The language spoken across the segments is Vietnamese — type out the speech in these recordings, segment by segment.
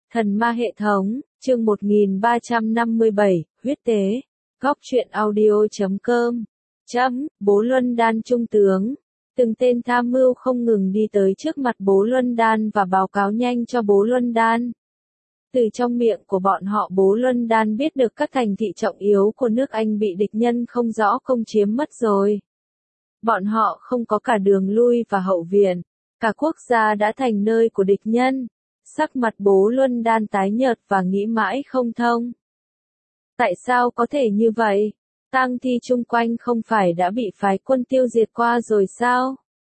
Thần ma hệ thống, chương 1357, huyết tế. Góc truyện audio.com. Bố Luân Đan trung tướng. Từng tên tham mưu không ngừng đi tới trước mặt Bố Luân Đan và báo cáo nhanh cho Bố Luân Đan. Từ trong miệng của bọn họ Bố Luân Đan biết được các thành thị trọng yếu của nước Anh bị địch nhân không rõ công chiếm mất rồi. Bọn họ không có cả đường lui và hậu viện. Cả quốc gia đã thành nơi của địch nhân. Sắc mặt Bố Luân Đan tái nhợt và nghĩ mãi không thông. Tại sao có thể như vậy? Tang thi chung quanh không phải đã bị phái quân tiêu diệt qua rồi sao?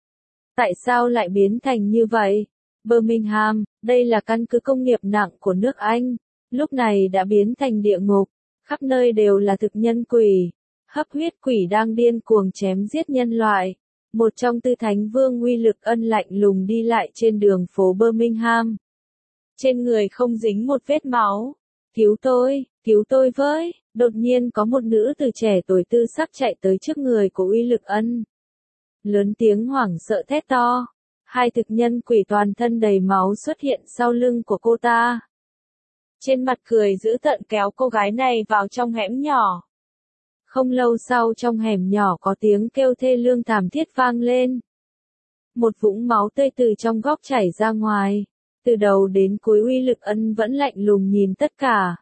Tại sao lại biến thành như vậy? Birmingham, đây là căn cứ công nghiệp nặng của nước Anh, lúc này đã biến thành địa ngục, khắp nơi đều là thực nhân quỷ. Hấp huyết quỷ đang điên cuồng chém giết nhân loại. Một trong tư thánh vương uy lực ân lạnh lùng đi lại trên đường phố Birmingham. Trên người không dính một vết máu. Cứu tôi với. Đột nhiên có một nữ tử trẻ tuổi tư sắc chạy tới trước người của uy lực ân. Lớn tiếng hoảng sợ thét to. Hai thực nhân quỷ toàn thân đầy máu xuất hiện sau lưng của cô ta. Trên mặt cười dữ tợn kéo cô gái này vào trong hẻm nhỏ. Không lâu sau trong hẻm nhỏ có tiếng kêu thê lương thảm thiết vang lên. Một vũng máu tươi từ trong góc chảy ra ngoài. Từ đầu đến cuối uy lực ân vẫn lạnh lùng nhìn tất cả.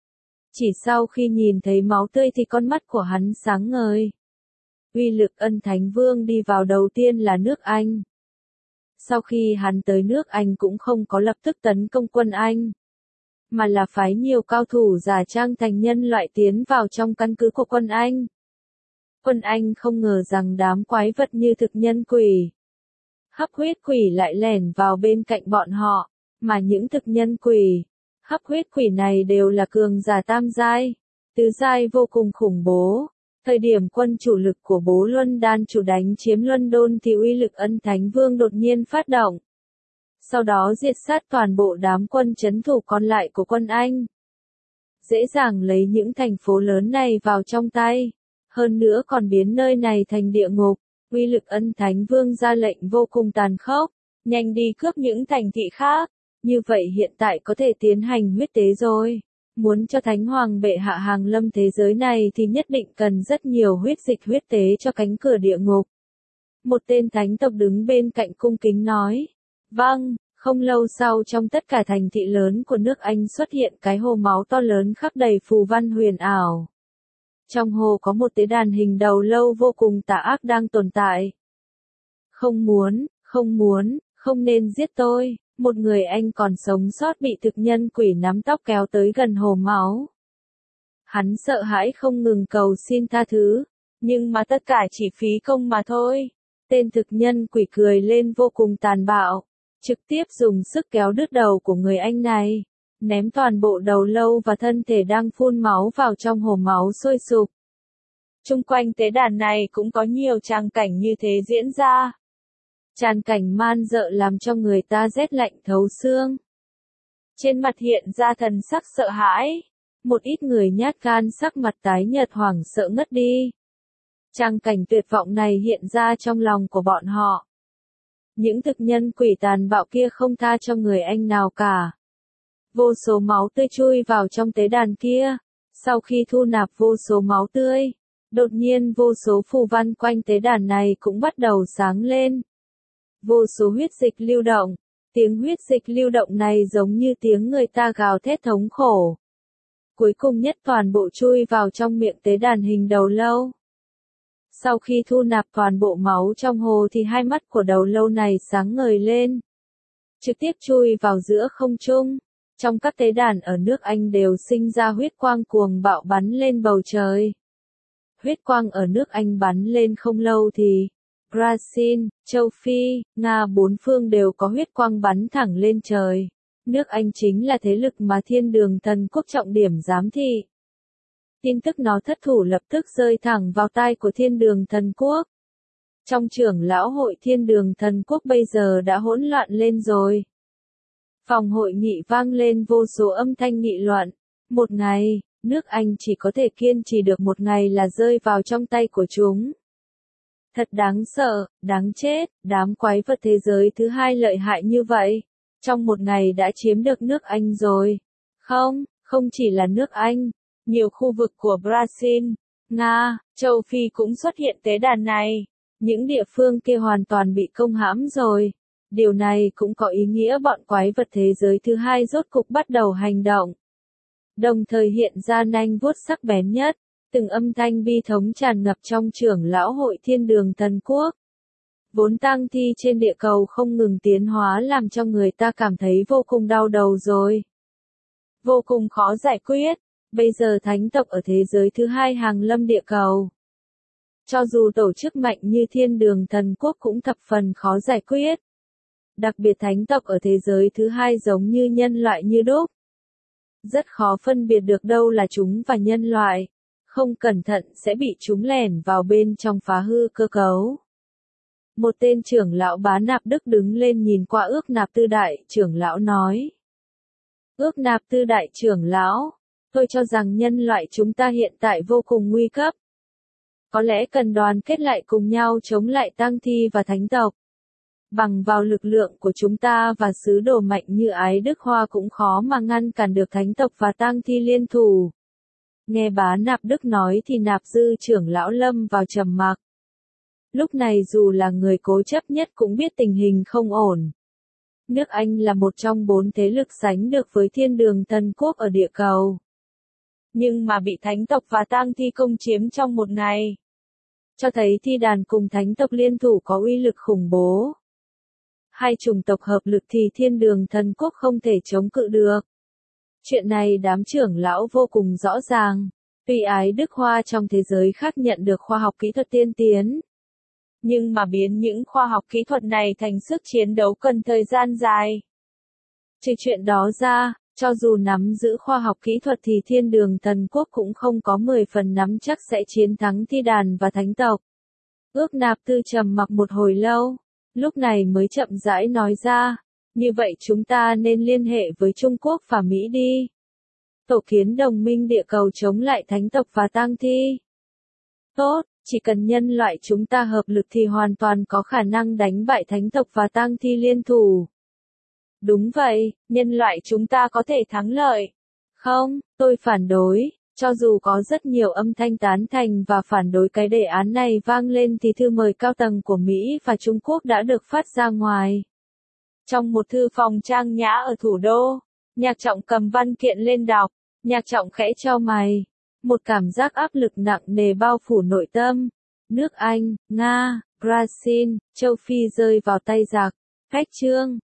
Chỉ sau khi nhìn thấy máu tươi thì con mắt của hắn sáng ngời. Uy lực ân thánh vương đi vào đầu tiên là nước Anh. Sau khi hắn tới nước Anh cũng không có lập tức tấn công quân Anh. Mà là phái nhiều cao thủ giả trang thành nhân loại tiến vào trong căn cứ của quân Anh. Quân Anh không ngờ rằng đám quái vật như thực nhân quỷ, hấp huyết quỷ lại lẻn vào bên cạnh bọn họ, mà những thực nhân quỷ, hấp huyết quỷ này đều là cường giả tam giai, tứ giai vô cùng khủng bố. Thời điểm quân chủ lực của Bố Luân Đan chủ đánh chiếm London thì uy lực ân thánh vương đột nhiên phát động. Sau đó diệt sát toàn bộ đám quân trấn thủ còn lại của quân Anh. Dễ dàng lấy những thành phố lớn này vào trong tay. Hơn nữa còn biến nơi này thành địa ngục. Uy lực ân thánh vương ra lệnh vô cùng tàn khốc. Nhanh đi cướp những thành thị khác. Như vậy hiện tại có thể tiến hành huyết tế rồi. Muốn cho Thánh Hoàng bệ hạ hàng lâm thế giới này thì nhất định cần rất nhiều huyết dịch huyết tế cho cánh cửa địa ngục. Một tên thánh tộc đứng bên cạnh cung kính nói. Vâng, không lâu sau trong tất cả thành thị lớn của nước Anh xuất hiện cái hồ máu to lớn khắc đầy phù văn huyền ảo. Trong hồ có một tế đàn hình đầu lâu vô cùng tà ác đang tồn tại. Không nên giết tôi. Một người Anh còn sống sót bị thực nhân quỷ nắm tóc kéo tới gần hồ máu. Hắn sợ hãi không ngừng cầu xin tha thứ, nhưng mà tất cả chỉ phí công mà thôi. Tên thực nhân quỷ cười lên vô cùng tàn bạo, trực tiếp dùng sức kéo đứt đầu của người Anh này, ném toàn bộ đầu lâu và thân thể đang phun máu vào trong hồ máu sôi sục. Chung quanh tế đàn này cũng có nhiều tràng cảnh như thế diễn ra. Tràn cảnh man dợ làm cho người ta rét lạnh thấu xương. Trên mặt hiện ra thần sắc sợ hãi. Một ít người nhát gan sắc mặt tái nhợt hoảng sợ ngất đi. Tràng cảnh tuyệt vọng này hiện ra trong lòng của bọn họ. Những thực nhân quỷ tàn bạo kia không tha cho người Anh nào cả. Vô số máu tươi chui vào trong tế đàn kia. Sau khi thu nạp vô số máu tươi, đột nhiên vô số phù văn quanh tế đàn này cũng bắt đầu sáng lên. Vô số huyết dịch lưu động. Tiếng huyết dịch lưu động này giống như tiếng người ta gào thét thống khổ. Cuối cùng nhất toàn bộ chui vào trong miệng tế đàn hình đầu lâu. Sau khi thu nạp toàn bộ máu trong hồ thì hai mắt của đầu lâu này sáng ngời lên. Trực tiếp chui vào giữa không trung. Trong các tế đàn ở nước Anh đều sinh ra huyết quang cuồng bạo bắn lên bầu trời. Huyết quang ở nước Anh bắn lên không lâu thì Brazil, châu Phi, Nga bốn phương đều có huyết quang bắn thẳng lên trời. Nước Anh chính là thế lực mà Thiên Đường Thần Quốc trọng điểm giám thị. Tin tức nó thất thủ lập tức rơi thẳng vào tai của Thiên Đường Thần Quốc. Trong trưởng lão hội Thiên Đường Thần Quốc bây giờ đã hỗn loạn lên rồi. Phòng hội nghị vang lên vô số âm thanh nghị luận. Một ngày, nước Anh chỉ có thể kiên trì được một ngày là rơi vào trong tay của chúng. Thật đáng sợ, đáng chết, đám quái vật thế giới thứ hai lợi hại như vậy. trong một ngày đã chiếm được nước Anh rồi. Không, không chỉ là nước Anh, nhiều khu vực của Brazil, Nga, châu Phi cũng xuất hiện tế đàn này. Những địa phương kia hoàn toàn bị công hãm rồi. Điều này cũng có ý nghĩa bọn quái vật thế giới thứ hai rốt cục bắt đầu hành động. Đồng thời hiện ra nanh vuốt sắc bén nhất, từng âm thanh bi thống tràn ngập trong trưởng lão hội Thiên Đường Thần Quốc. Vốn tang thi trên địa cầu không ngừng tiến hóa làm cho người ta cảm thấy vô cùng đau đầu rồi. Vô cùng khó giải quyết, bây giờ thánh tộc ở thế giới thứ hai hàng lâm địa cầu. Cho dù tổ chức mạnh như Thiên Đường Thần Quốc cũng thập phần khó giải quyết. Đặc biệt thánh tộc ở thế giới thứ hai giống như nhân loại như đúc. Rất khó phân biệt được đâu là chúng và nhân loại. Không cẩn thận sẽ bị chúng lẻn vào bên trong phá hư cơ cấu. Một tên trưởng lão Bá Nạp Đức đứng lên nhìn qua Ước Nạp Tư Đại trưởng lão nói. Ước Nạp Tư Đại trưởng lão, tôi cho rằng nhân loại chúng ta hiện tại vô cùng nguy cấp. Có lẽ cần đoàn kết lại cùng nhau chống lại tang thi và thánh tộc. Bằng vào lực lượng của chúng ta và sứ đồ mạnh như Ái Đức Hoa cũng khó mà ngăn cản được thánh tộc và tang thi liên thủ. Nghe Bá Nạp Đức nói thì Nạp Dư trưởng lão lâm vào trầm mặc. Lúc này dù là người cố chấp nhất cũng biết tình hình không ổn. Nước Anh là một trong 4 thế lực sánh được với Thiên Đường Thần Quốc ở địa cầu. Nhưng mà bị thánh tộc và tang thi công chiếm trong một ngày. Cho thấy thi đàn cùng thánh tộc liên thủ có uy lực khủng bố. Hai chủng tộc hợp lực thì Thiên Đường Thần Quốc không thể chống cự được. Chuyện này đám trưởng lão vô cùng rõ ràng. Tuy Ái Đức Hoa trong thế giới khác nhận được khoa học kỹ thuật tiên tiến. Nhưng mà biến những khoa học kỹ thuật này thành sức chiến đấu cần thời gian dài. Trừ chuyện đó ra, cho dù nắm giữ khoa học kỹ thuật thì Thiên Đường Thần Quốc cũng không có 10 phần nắm chắc sẽ chiến thắng thi đàn và thánh tộc. Ước Nạp Tư trầm mặc một hồi lâu, lúc này mới chậm rãi nói ra, như vậy chúng ta nên liên hệ với Trung Quốc và Mỹ đi. Tổ kiến đồng minh địa cầu chống lại thánh tộc và tang thi. Tốt, chỉ cần nhân loại chúng ta hợp lực thì hoàn toàn có khả năng đánh bại thánh tộc và tang thi liên thủ. Đúng vậy, nhân loại chúng ta có thể thắng lợi. Không, tôi phản đối, cho dù có rất nhiều âm thanh tán thành và phản đối cái đề án này vang lên thì thư mời cao tầng của Mỹ và Trung Quốc đã được phát ra ngoài. Trong một thư phòng trang nhã ở thủ đô, Nhạc Trọng cầm văn kiện lên đọc, Nhạc Trọng khẽ chau mày. Một cảm giác áp lực nặng nề bao phủ nội tâm. Nước Anh, Nga, Brazil, châu Phi rơi vào tay giặc. Khách chương